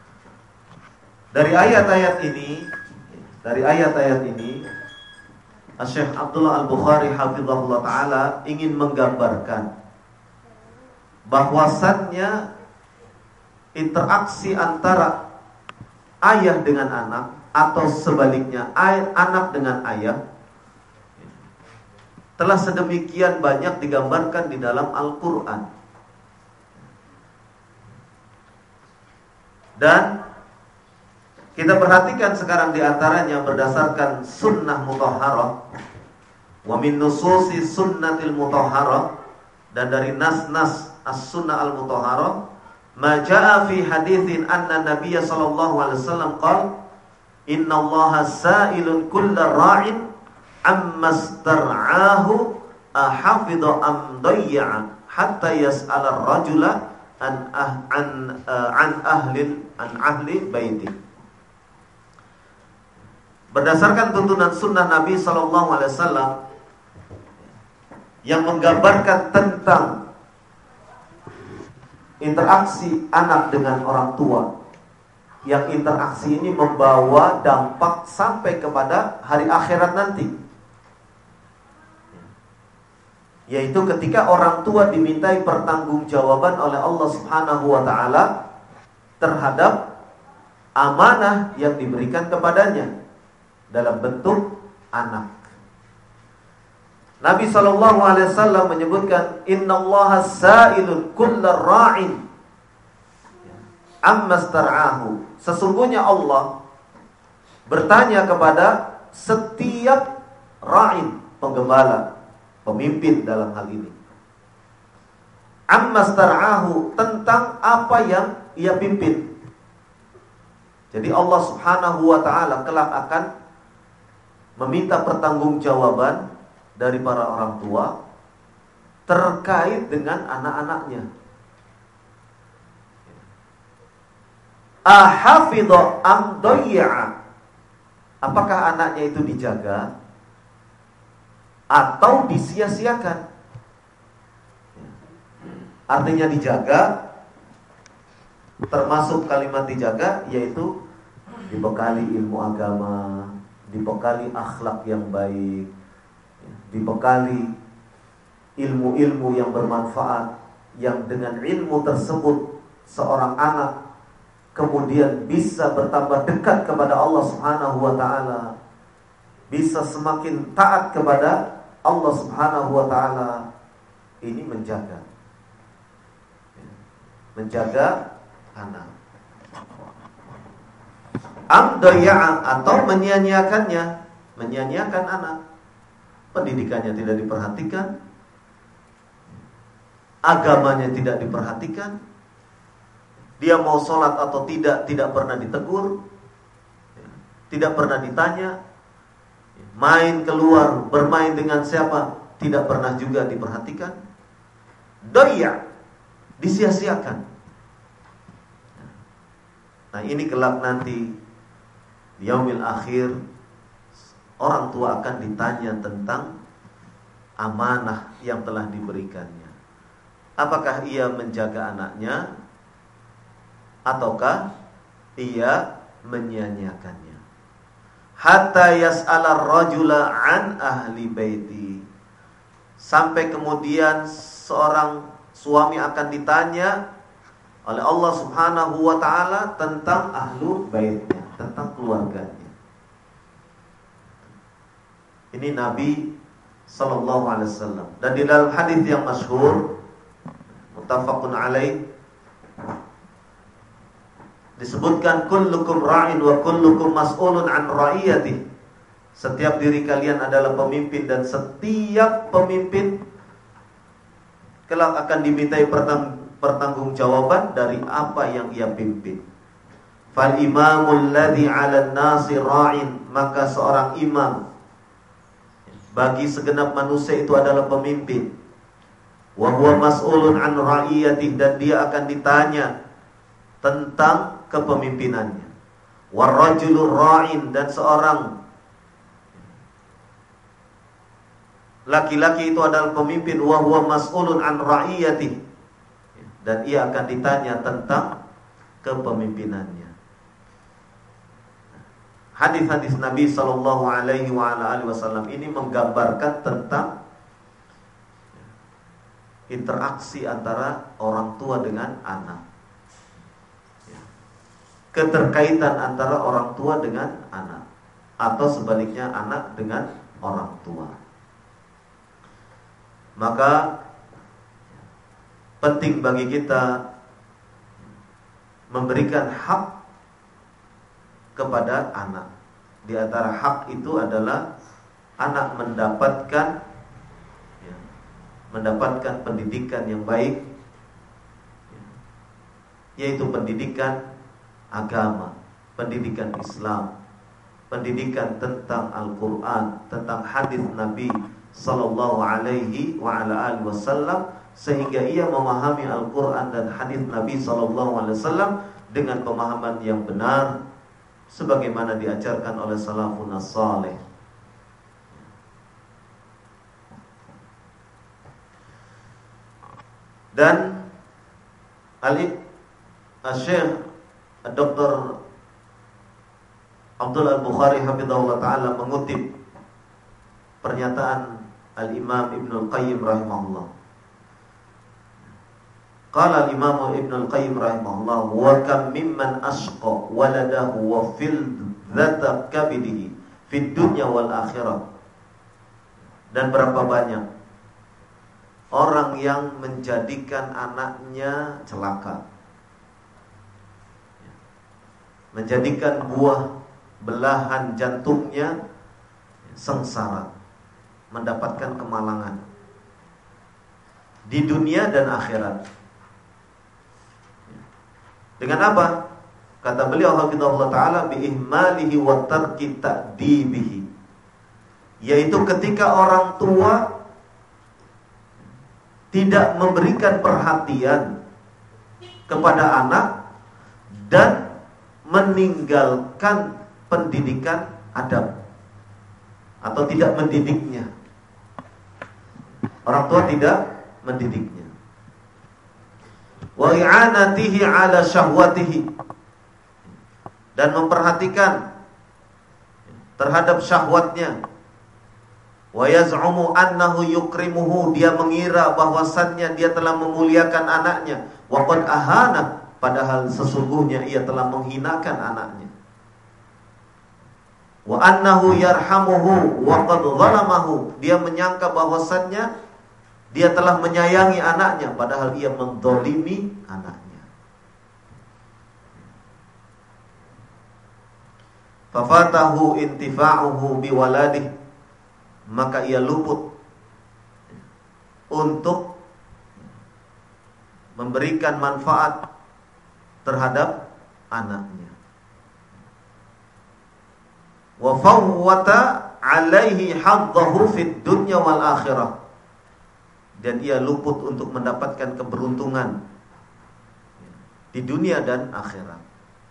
Dari ayat-ayat ini, dari ayat-ayat ini Syekh Abdullah Al-Bukhari hafizahullah ta'ala ingin menggambarkan bahwasannya interaksi antara ayah dengan anak atau sebaliknya anak dengan ayah telah sedemikian banyak digambarkan di dalam Al-Quran. Dan kita perhatikan sekarang di antaranya berdasarkan sunnah mutahharah, wa min nususi sunnatil mutahharah, dan dari nas-nas as-sunnah al-mutahharah, ma jaa fi haditsin anna Nabiy sallallahu alaihi wasallam qala innallaha sa'ilun kullar ra'in amma star'ahu ahafidha am dayya hatta yas'ala ar-rajula an ah, an uh, an ahli an ahli baiti. Berdasarkan tuntunan sunnah Nabi sallallahu alaihi wasallam yang menggambarkan tentang interaksi anak dengan orang tua, yang interaksi ini membawa dampak sampai kepada hari akhirat nanti, yaitu ketika orang tua dimintai pertanggungjawaban oleh Allah Subhanahu wa taala terhadap amanah yang diberikan kepadanya dalam bentuk anak. Nabi sallallahu alaihi wasallam menyebutkan innallaha sa'ilun kullar ra'in amma star'ahu. Sesungguhnya Allah bertanya kepada setiap ra'in, penggembala, pemimpin dalam hal ini, amma star'ahu, tentang apa yang ia pimpin. Jadi Allah Subhanahu wa taala kelak akan meminta pertanggungjawaban dari para orang tua terkait dengan anak-anaknya. Ahafidha am dayya, apakah anaknya itu dijaga atau disia-siakan? Artinya dijaga, termasuk kalimat dijaga yaitu dibekali ilmu agama, dibekali akhlak yang baik, dibekali ilmu-ilmu yang bermanfaat, yang dengan ilmu tersebut seorang anak kemudian bisa bertambah dekat kepada Allah Subhanahu wa taala, bisa semakin taat kepada Allah Subhanahu wa taala. Ini menjaga menjaga anak. Amdaya, atau menyia-nyiakannya, menyia-nyiakan anak, pendidikannya tidak diperhatikan, agamanya tidak diperhatikan, dia mau sholat atau tidak tidak pernah ditegur, tidak pernah ditanya, main keluar bermain dengan siapa tidak pernah juga diperhatikan, daya, disia-siakan. Nah ini kelak nanti di yaumil akhir orang tua akan ditanya tentang amanah yang telah diberikannya. Apakah ia menjaga anaknya ataukah ia menyia-nyiakannya? Hatta yas'ala ar-rajula an ahli baiti, sampai kemudian seorang suami akan ditanya oleh Allah Subhanahu wa taala tentang ahlu baitnya, tentang keluarganya. Ini Nabi sallallahu alaihi wasallam. Dan di dalam hadis yang masyhur muttafaqun alaih disebutkan kullukum ra'in wa kullukum mas'ulun an ra'iyatihi. Setiap diri kalian adalah pemimpin dan setiap pemimpin kelak akan dimintai pertanggungjawaban dari apa yang ia pimpin. Fal imamul ladzi 'alan nasi ra'in, maka seorang imam bagi segenap manusia itu adalah pemimpin. Wa huwa mas'ulun an ra'iyatihi, dan dia akan ditanya tentang kepemimpinannya. War rajulur ra'in, dan seorang laki-laki itu adalah pemimpin. Wa huwa mas'ulun an ra'iyatihi, dan ia akan ditanya tentang kepemimpinannya. hadis-hadis Nabi Sallallahu Alaihi Wasallam ini menggambarkan tentang interaksi antara orang tua dengan anak, keterkaitan antara orang tua dengan anak, atau sebaliknya anak dengan orang tua. Maka penting bagi kita memberikan hak kepada anak. Di antara hak itu adalah anak mendapatkan ya, mendapatkan pendidikan yang baik, ya, yaitu pendidikan agama, pendidikan Islam, pendidikan tentang Al-Quran, tentang hadis Nabi Sallallahu Alaihi Wasallam, sehingga ia memahami Al-Quran dan hadis Nabi Sallallahu Alaihi Wasallam dengan pemahaman yang benar, sebagaimana diajarkan oleh salafun as-salih. Dan Al-Syekh Doktor Abdul Al-Bukhari hafizahullah ta'ala mengutip pernyataan Al-Imam Ibn Al-Qayyim rahimahullah. Qala al-Imam Ibn Al-Qayyim rahimahullah, wa kam mimman asqa waladahu wa fil dzata kabidihi fid dunya wal akhirah. Dan berapa banyak orang yang menjadikan anaknya celaka, menjadikan buah belahan jantungnya sengsara, mendapatkan kemalangan di dunia dan akhirat. Dengan apa? Kata beliau hafizahullah ta'ala, biihmalihi wa tarki ta'dibihi, yaitu ketika orang tua tidak memberikan perhatian kepada anak dan meninggalkan pendidikan adab, atau tidak mendidiknya. Orang tua tidak mendidiknya. Wa i'anatihi ala syahwatihi, dan memperhatikan terhadap syahwatnya. Wa yaz'umu annahu yukrimuhu, dia mengira bahwasannya dia telah memuliakan anaknya. Wa qad ahana, padahal sesungguhnya ia telah menghinakan anaknya. Wa annahu yarhamuhu wa qad zalamahu, dia menyangka bahwasannya dia telah menyayangi anaknya, padahal ia mendolimi anaknya. Fafatahu intifa'uhu biwaladih, maka ia luput untuk memberikan manfaat terhadap anaknya. Wa fawwata alaihi haddahu fid dunya wal akhirah, dan ia luput untuk mendapatkan keberuntungan di dunia dan akhirat.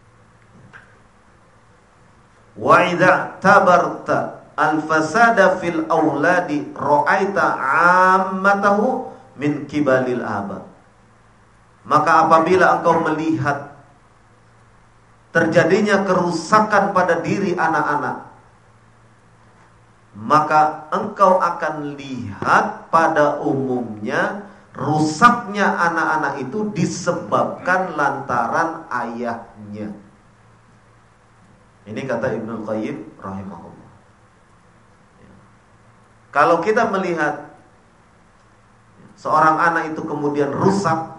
Wa idza tabarta al-fasada fil auladi ra'aita 'ammatahu min kibalil aba, maka apabila engkau melihat terjadinya kerusakan pada diri anak-anak, maka engkau akan lihat pada umumnya rusaknya anak-anak itu disebabkan lantaran ayahnya. Ini kata Ibnu Qayyim rahimahullah. Kalau kita melihat seorang anak itu kemudian rusak,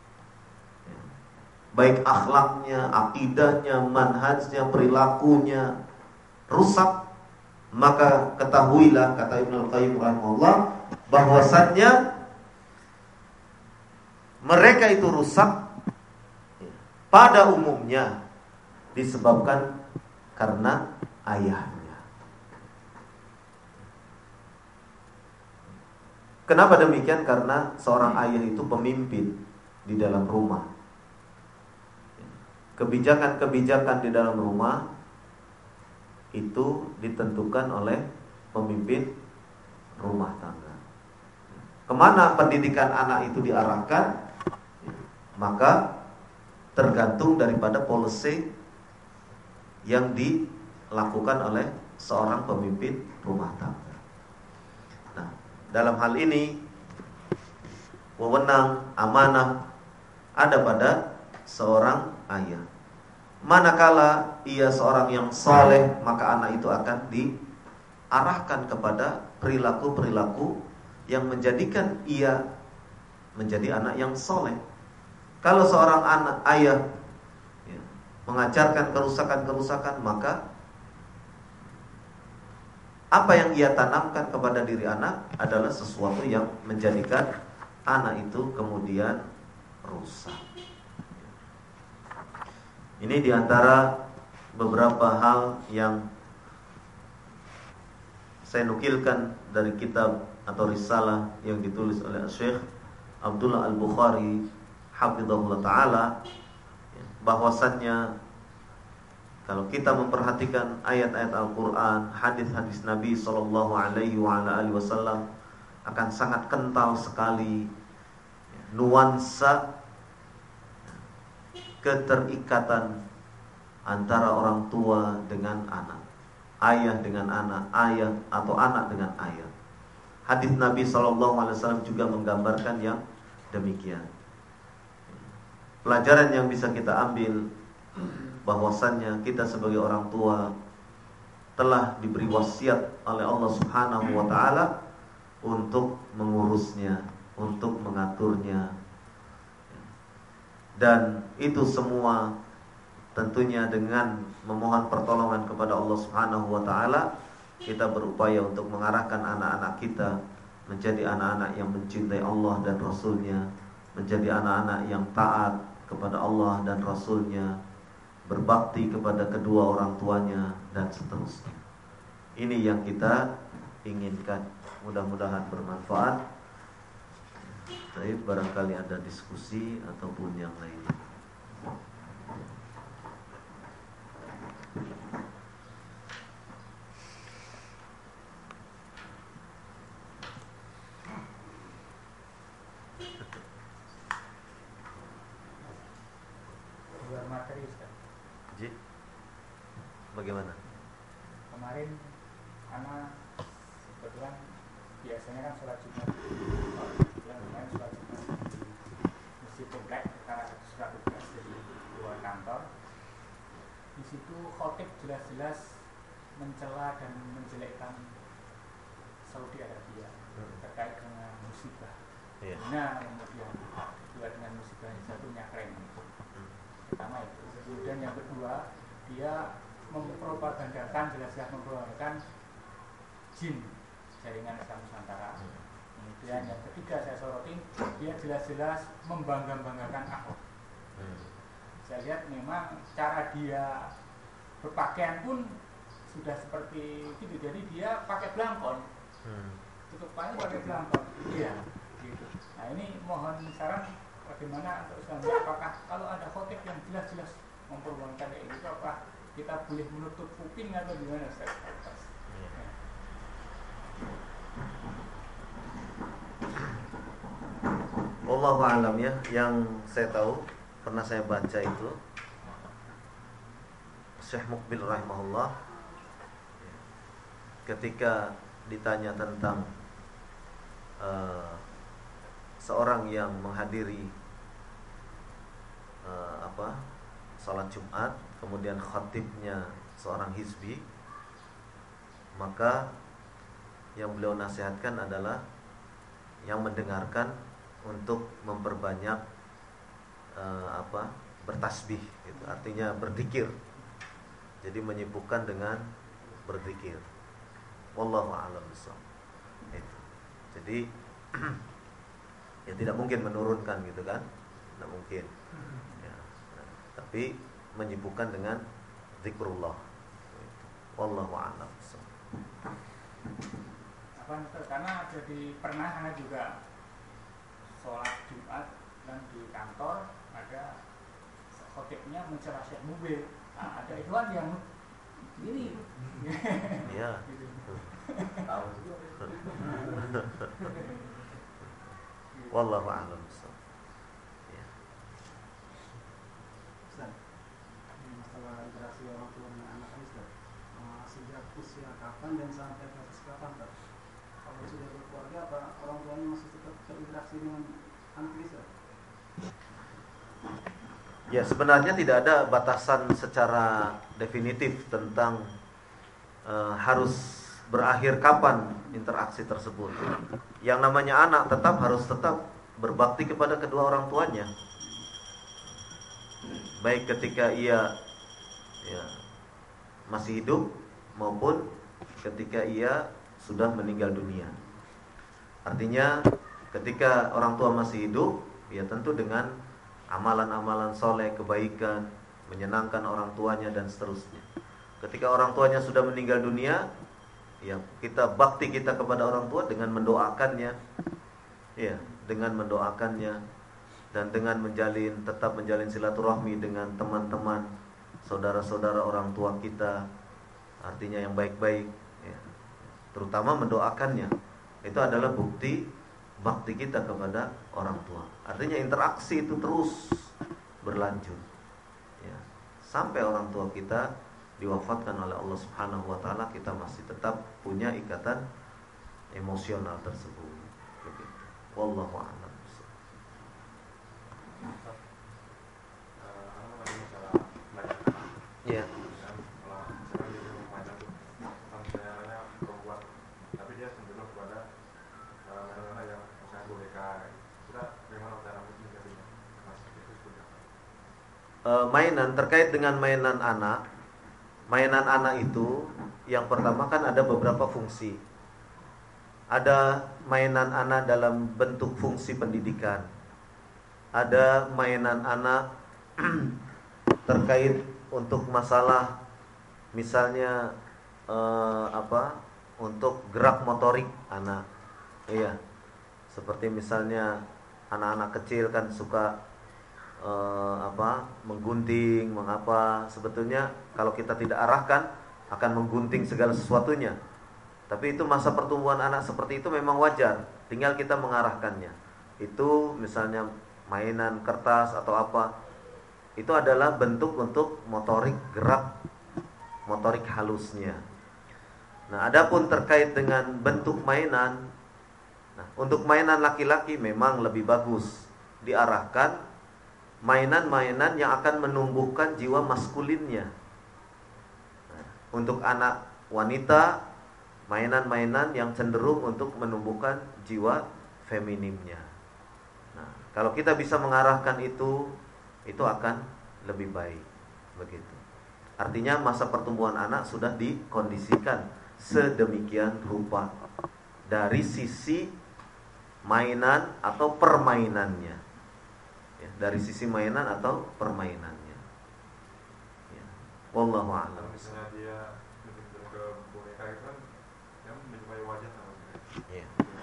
baik akhlaknya, akidahnya, manhajnya, perilakunya rusak, maka ketahuilah, kata Ibnu Qayyim rahimahullah, bahwasannya mereka itu rusak pada umumnya disebabkan karena ayahnya. Kenapa demikian? Karena seorang ayah itu pemimpin di dalam rumah. Kebijakan-kebijakan di dalam rumah itu ditentukan oleh pemimpin rumah tangga. Kemana pendidikan anak itu diarahkan, maka tergantung daripada policy yang di dilakukan oleh seorang pemimpin rumah tangga. Nah, dalam hal ini wewenang amanah ada pada seorang ayah. Manakala ia seorang yang saleh, maka anak itu akan diarahkan kepada perilaku-perilaku yang menjadikan ia menjadi anak yang saleh. Kalau seorang anak ayah ya, mengajarkan kerusakan-kerusakan, maka apa yang ia tanamkan kepada diri anak adalah sesuatu yang menjadikan anak itu kemudian rusak. Ini diantara beberapa hal yang saya nukilkan dari kitab atau risalah yang ditulis oleh Syekh Abdullah Al-Bukhari hafizahullah ta'ala, bahwasannya kalau kita memperhatikan ayat-ayat Al-Quran, hadis-hadis Nabi Sallallahu Alaihi Wasallam, akan sangat kental sekali nuansa keterikatan antara orang tua dengan anak, ayah dengan anak, ayah atau anak dengan ayah. Hadis Nabi Sallallahu Alaihi Wasallam juga menggambarkan yang demikian. Pelajaran yang bisa kita ambil bahwasannya kita sebagai orang tua telah diberi wasiat oleh Allah Subhanahu wa taala untuk mengurusnya, untuk mengaturnya. Dan itu semua tentunya dengan memohon pertolongan kepada Allah Subhanahu wa taala, kita berupaya untuk mengarahkan anak-anak kita menjadi anak-anak yang mencintai Allah dan Rasul-Nya, menjadi anak-anak yang taat kepada Allah dan Rasul-Nya, berbakti kepada kedua orang tuanya, dan seterusnya. Ini yang kita inginkan. Mudah-mudahan bermanfaat. Tapi barangkali ada diskusi ataupun yang lainnya. Luar materi, Ustaz. Ji, bagaimana? Kemarin anak kebetulan biasanya kan sholat Jumat, bulan kemarin sholat Jumat di masjid komplek karena surat tugas dari luar kantor. Di situ khotib jelas-jelas mencela dan menjelekkan Saudi Arabia terkait dengan musibah. Iya. Nah, kemudian kedua dengan musibah jatuhnya keren. Pertama itu. Kemudian yang kedua, dia mempropagandakan, jelas-jelas mempropagandakan jin, jaringan Islam Nusantara. Kemudian yang ketiga saya sorotin, dia jelas-jelas membangga-banggakan Ahok. Saya lihat memang cara dia berpakaian pun sudah seperti itu, jadi dia pakai belangkon, tutup kepalanya pakai belangkon. Iya. Gitu. Nah ini mohon saran bagaimana untuk Islam, apakah kalau ada khotib yang jelas-jelas memperjuangkan kayak gitu, apa kita boleh menutup kuping atau gimana, Ustaz? Ya. Wallahu a'lam ya. Yang saya tahu, pernah saya baca itu Syekh Muqbil rahimahullah ketika ditanya tentang uh, seorang yang menghadiri uh, apa salat Jumat, kemudian khatibnya seorang hizbi, maka yang beliau nasihatkan adalah yang mendengarkan untuk memperbanyak uh, apa bertasbih, gitu. Artinya berzikir. Jadi menyibukkan dengan berzikir. Wallahu a'lam bishawab. Itu. Jadi ya tidak mungkin menurunkan gitu kan, tidak mungkin. Ya. Nah, tapi menyibukkan dengan zikrullah. Wallahu a'lam bishawab. Apa karena jadi pernah anak juga sholat Jumat dan di kantor ada khotibnya mencela Syekh Mubil. Nah, ada ikhwan yang gini. Iya. Tahu. Wallahu a'lam bishawab. Ya. Ustaz, ini masalah interaksi orang tua dengan anak Ustaz. usia kapan dan sampai batas kapan, Pak? Kalau sudah berkeluarga, apa orang tuanya masih tetap berinteraksi dengan anak bisa? Ya, sebenarnya tidak ada batasan secara definitif tentang uh, harus berakhir kapan interaksi tersebut. Yang namanya anak tetap harus tetap berbakti kepada kedua orang tuanya, baik ketika ia ya, masih hidup maupun ketika ia sudah meninggal dunia. Artinya ketika orang tua masih hidup, ya tentu dengan amalan-amalan soleh, kebaikan, menyenangkan orang tuanya dan seterusnya. Ketika orang tuanya sudah meninggal dunia, ya kita bakti kita kepada orang tua dengan mendoakannya, ya dengan mendoakannya dan dengan menjalin tetap menjalin silaturahmi dengan teman-teman, saudara-saudara orang tua kita, artinya yang baik-baik, ya. Terutama mendoakannya. Itu adalah bukti bakti kita kepada orang tua. Artinya interaksi itu terus berlanjut, ya. Sampai orang tua kita diwafatkan oleh Allah Subhanahu wa taala, kita masih tetap punya ikatan emosional tersebut. Begitu. Wallahu a'lam. Ya. Mainan, terkait dengan mainan anak. Mainan anak itu yang pertama kan ada beberapa fungsi. Ada mainan anak dalam bentuk fungsi pendidikan. Ada mainan anak terkait untuk masalah misalnya eh, apa? Untuk gerak motorik anak. Iya. Seperti misalnya anak-anak kecil kan suka Uh, apa menggunting, mengapa, sebetulnya kalau kita tidak arahkan akan menggunting segala sesuatunya. Tapi itu masa pertumbuhan anak seperti itu memang wajar, tinggal kita mengarahkannya. Itu misalnya mainan kertas atau apa, itu adalah bentuk untuk motorik gerak, motorik halusnya. Nah, adapun terkait dengan bentuk mainan, nah, untuk mainan laki-laki memang lebih bagus diarahkan mainan-mainan yang akan menumbuhkan jiwa maskulinnya. Nah, untuk anak wanita, mainan-mainan yang cenderung untuk menumbuhkan jiwa feminimnya. Nah, kalau kita bisa mengarahkan itu, itu akan lebih baik. Begitu. Artinya masa pertumbuhan anak sudah dikondisikan sedemikian rupa dari sisi mainan atau permainannya. Ya, dari sisi mainan atau permainannya. Ya. Wallahu a'lam. Misalnya dia betul-betul ke boneka itu kan dia menyerupai wajah sama dia. Iya.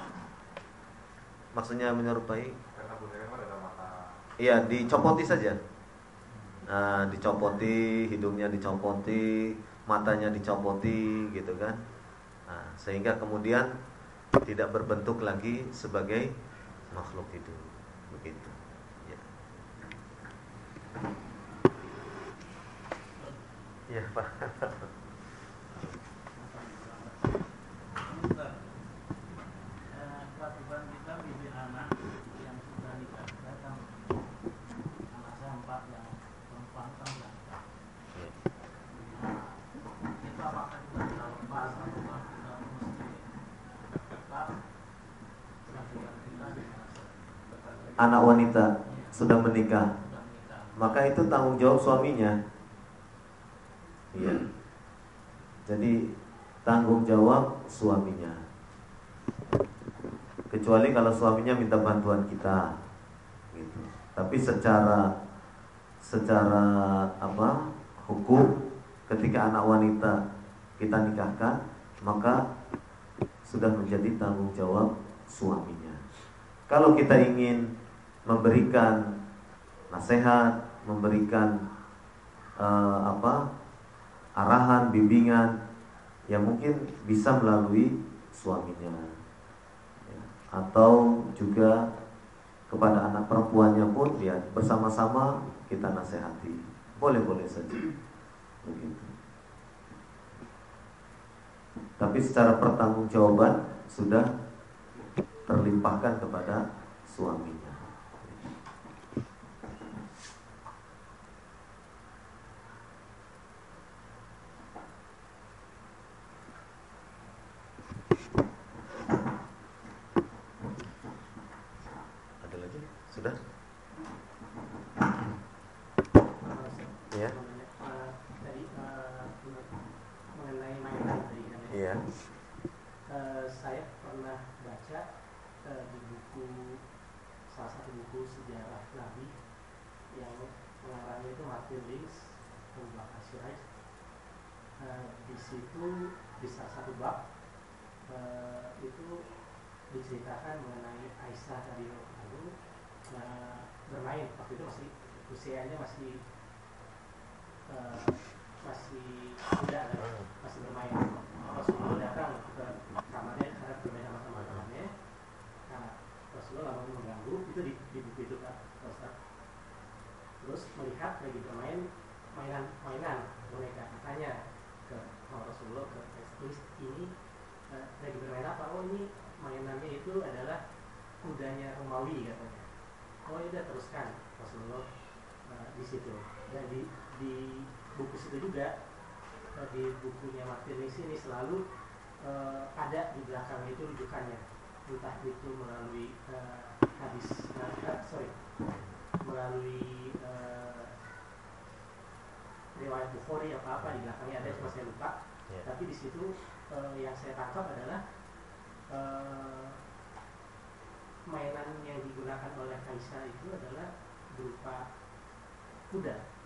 Maksudnya menyerupai? Karena boneka kan ada mata. Iya, dicopoti saja. Nah, dicopoti, hidungnya dicopoti, matanya dicopoti, gitu kan. Nah, sehingga kemudian tidak berbentuk lagi sebagai makhluk hidup. Begitu. Ya, Pak. Kewajiban kita mendidik anak yang sudah nikah, datang anak saya empat yang perempuan kan ya. Itu apakah kita sudah lepas atau kita mesti tetap kewajiban kita anak wanita sudah menikah, maka itu tanggung jawab suaminya. Iya. Jadi tanggung jawab suaminya. Kecuali kalau suaminya minta bantuan kita, gitu. Tapi secara secara apa hukum, ketika anak wanita kita nikahkan, maka sudah menjadi tanggung jawab suaminya. Kalau kita ingin memberikan nasihat, memberikan uh, apa arahan, bimbingan, ya mungkin bisa melalui suaminya, ya. Atau juga kepada anak perempuannya pun, ya bersama-sama kita nasihati, boleh-boleh saja, begitu. tapi secara pertanggungjawaban sudah terlimpahkan kepada suaminya. Ada lagi? Sudah? Ya. Tadi mengenai mainan tadi kan ya. Iya. Eh, saya pernah baca eh, di buku, salah satu buku sejarah Nabi yang pengarangnya itu Martin Lins, Abu Bakar Shiraih. Eh, di situ di salah satu bab eh, itu diceritakan mengenai Aisyah radhiyallahu anha eh, bermain waktu itu masih usianya masih Uh, masih muda kan, masih bermain. Rasulullah datang ke kamarnya karena bermain sama teman-temannya. Nah, Rasulullah lalu mengganggu, itu di, di buku itu kan, Ustaz. Terus melihat lagi bermain mainan-mainan boneka, tanya ke Rasulullah, ke tulis ini uh, lagi bermain apa? Oh ini mainannya itu adalah kudanya Romawi katanya. Oh ya udah teruskan Rasulullah uh, di situ. Dan di di buku situ juga, di bukunya Martin Lins ini selalu uh, ada di belakangnya itu rujukannya, entah itu melalui uh, hadis, uh, sorry, melalui uh, riwayat Bukhari apa apa di belakangnya ada, cuma saya lupa. Yeah. Tapi di situ uh, yang saya tangkap adalah uh, mainan yang digunakan oleh Aisyah itu adalah berupa kuda.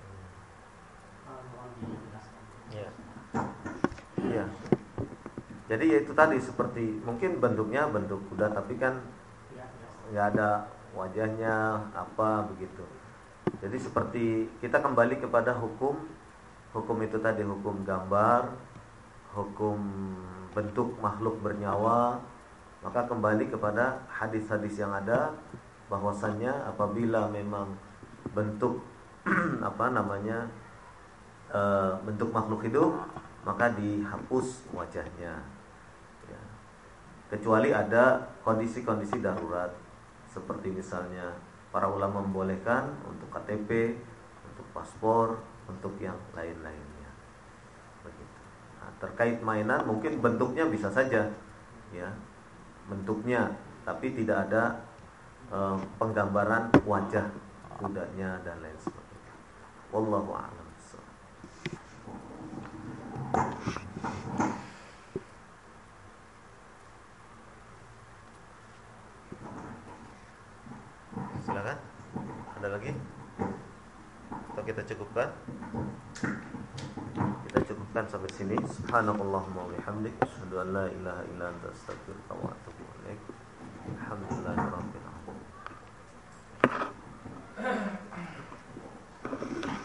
Mohon dijelaskan. Iya. Iya. Jadi ya itu tadi seperti mungkin bentuknya bentuk kuda tapi kan nggak ada wajahnya apa begitu. Jadi seperti kita kembali kepada hukum hukum itu tadi, hukum gambar, hukum bentuk makhluk bernyawa, maka kembali kepada hadis-hadis yang ada bahwasannya apabila memang bentuk apa namanya E, bentuk makhluk hidup maka dihapus wajahnya ya. Kecuali ada kondisi-kondisi darurat seperti misalnya para ulama membolehkan untuk K T P, untuk paspor, untuk yang lain-lainnya begitu. Nah, terkait mainan mungkin bentuknya bisa saja ya bentuknya tapi tidak ada e, penggambaran wajah kudanya dan lain sebagainya. Wallahu a'lam. Silakan. Ada lagi? Atau kita cukupkan? Kita cukupkan sampai sini. Subhanallahumma wa bihamdik, asyhadu an la ilaha illa anta, astaghfiruka wa atubu ilaik.